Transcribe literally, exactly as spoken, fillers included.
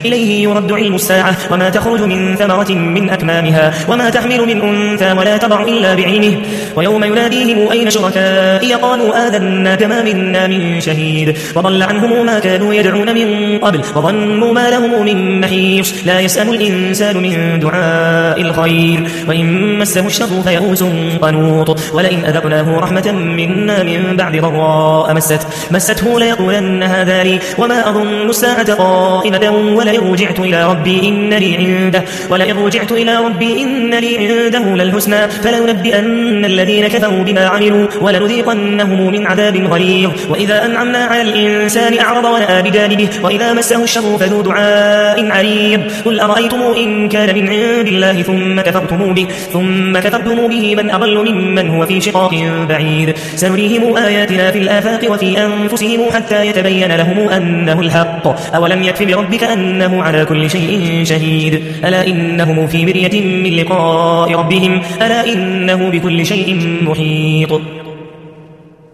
إليه يرد علم الساعة وما تخرج من ثمرة من أكمامها وما تحمل من أنثى ولا تضع إلا بعلمه ويوم يناديهم أين شركائي قالوا آذنا كما منا من شهيد وضل عنهم ما كانوا يدعون من قبل وظنوا ما لهم من محيص لا يسأم الإنسان من دعاء الخير وإن مسه الشر فيئوس قنوط ولئن أذقناه رحمة منا من بعد ضراء مسته مسته ليقولن هذا لي وما أظن الساعة قائمة ولئن رجعت إلى ربي إن لي عنده ولئن رجعت إلى ربي إن لي عنده للحسنى فلننبئن الذين كفروا بما عملوا ولنذيقنهم من عذاب غليظ وإذا أنعمنا على الإنسان أعرض ونأى بجانبه وإذا مسه الشر فذو دعاء عريض قل أرأيتم إن كان من عند الله ثم كفرتم به ثم كفرتم به من أضل ممن هو في شقاق بعيد سنريهم آياتنا في الآفاق وفي أنفسهم حتى يتبين لهم أنه الحق أولم يكف بربك أنه على كل شيء شهيد ألا إنهم في مرية من لقاء ربهم ألا إنه بكل شيء محيط